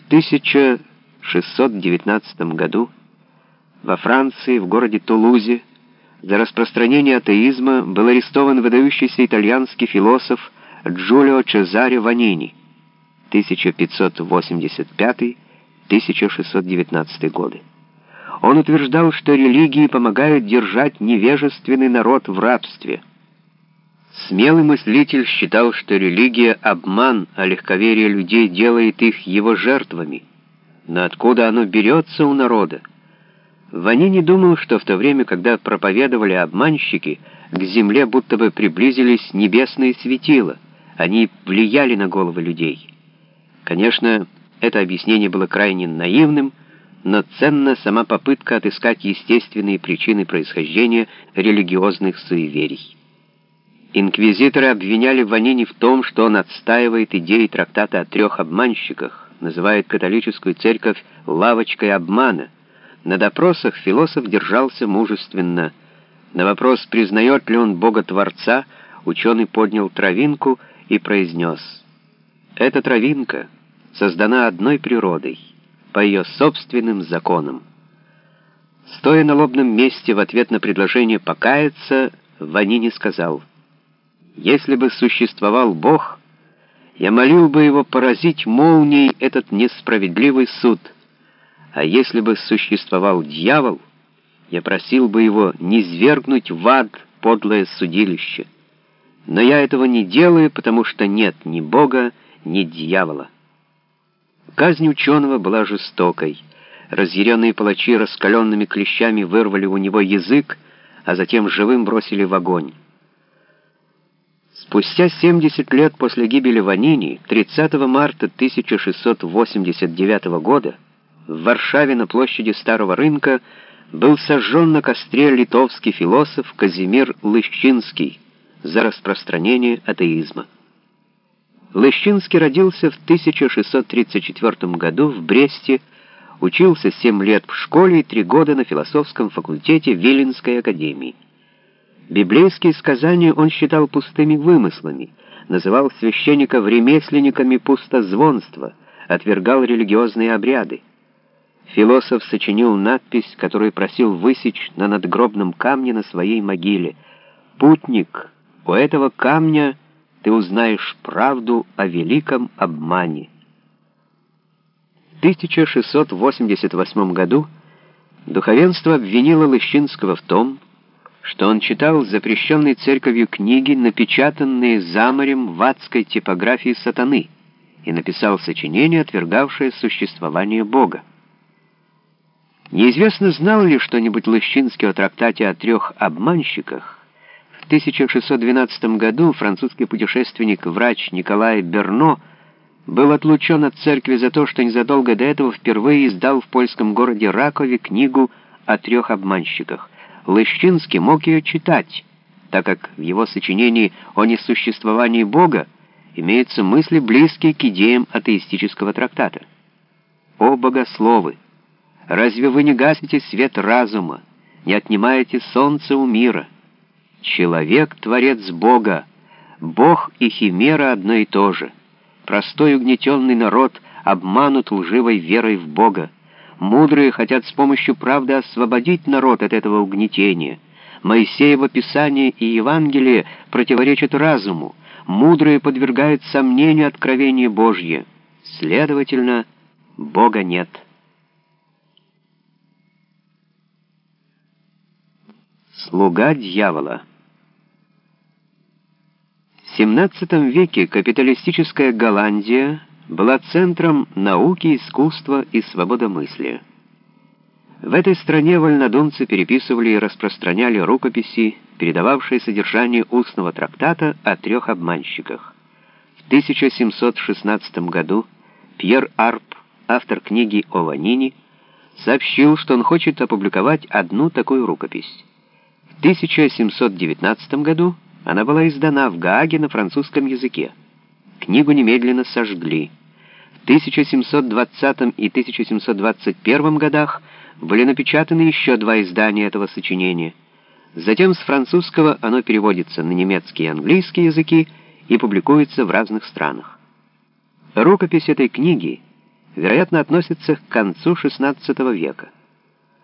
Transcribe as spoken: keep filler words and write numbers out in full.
тысяча шестьсот девятнадцатом году во Франции, в городе Тулузе, за распространение атеизма был арестован выдающийся итальянский философ Джулио Чезаре Ванини, тысяча пятьсот восемьдесят пятый — тысяча шестьсот девятнадцатый годы. Он утверждал, что религии помогают держать невежественный народ в рабстве. Смелый мыслитель считал, что религия — обман, а легковерие людей делает их его жертвами. Но откуда оно берется у народа? Ванини думал, что в то время, когда проповедовали обманщики, к земле будто бы приблизились небесные светила, они влияли на головы людей. Конечно, это объяснение было крайне наивным, но ценна сама попытка отыскать естественные причины происхождения религиозных суеверий. Инквизиторы обвиняли Ванини в том, что он отстаивает идеи трактата о трех обманщиках, называет католическую церковь лавочкой обмана. На допросах философ держался мужественно. На вопрос, признает ли он Бога-творца, ученый поднял травинку и произнес: «Эта травинка создана одной природой, по ее собственным законам». Стоя на лобном месте в ответ на предложение покаяться, Ванини сказал: «Если бы существовал Бог, я молил бы его поразить молнией этот несправедливый суд. А если бы существовал дьявол, я просил бы его низвергнуть в ад подлое судилище. Но я этого не делаю, потому что нет ни Бога, ни дьявола». Казнь ученого была жестокой. Разъяренные палачи раскаленными клещами вырвали у него язык, а затем живым бросили в огонь. Спустя семьдесят лет после гибели Ванини, тридцатого марта тысяча шестьсот восемьдесят девятого года, в Варшаве на площади Старого рынка был сожжен на костре литовский философ Казимир Лыщинский за распространение атеизма. Лыщинский родился в тысяча шестьсот тридцать четвёртом году в Бресте, учился семь лет в школе и три года на философском факультете Виленской академии. Библейские сказания он считал пустыми вымыслами, называл священников ремесленниками пустозвонства, отвергал религиозные обряды. Философ сочинил надпись, которую просил высечь на надгробном камне на своей могиле: «Путник, у этого камня ты узнаешь правду о великом обмане». В тысяча шестьсот восемьдесят восьмом году духовенство обвинило Лыщинского в том, что он читал запрещенные церковью книги, напечатанные за морем в адской типографии сатаны, и написал сочинение, отвергавшее существование Бога. Неизвестно, знал ли что-нибудь Лыщинский о трактате о трех обманщиках. В тысяча шестьсот двенадцатом году французский путешественник-врач Николай Берно был отлучен от церкви за то, что незадолго до этого впервые издал в польском городе Ракове книгу о трех обманщиках. Лыщинский мог ее читать, так как в его сочинении о несуществовании Бога имеются мысли, близкие к идеям атеистического трактата. «О богословы! Разве вы не гасите свет разума, не отнимаете солнце у мира? Человек — творец Бога, Бог и химера одно и то же. Простой угнетенный народ обманут лживой верой в Бога. Мудрые хотят с помощью правды освободить народ от этого угнетения. Моисеево Писание и Евангелие противоречат разуму. Мудрые подвергают сомнению откровение Божье. Следовательно, Бога нет». Слуга дьявола. В семнадцатом веке капиталистическая Голландия была центром науки, искусства и свободомыслия. В этой стране вольнодумцы переписывали и распространяли рукописи, передававшие содержание устного трактата о трех обманщиках. В тысяча семьсот шестнадцатом году Пьер Арп, автор книги о Ванини, сообщил, что он хочет опубликовать одну такую рукопись. В тысяча семьсот девятнадцатом году она была издана в Гааге на французском языке. Книгу немедленно сожгли. В тысяча семьсот двадцатом и тысяча семьсот двадцать первом годах были напечатаны еще два издания этого сочинения. Затем с французского оно переводится на немецкий и английский языки и публикуется в разных странах. Рукопись этой книги вероятно, относится к концу шестнадцатого века.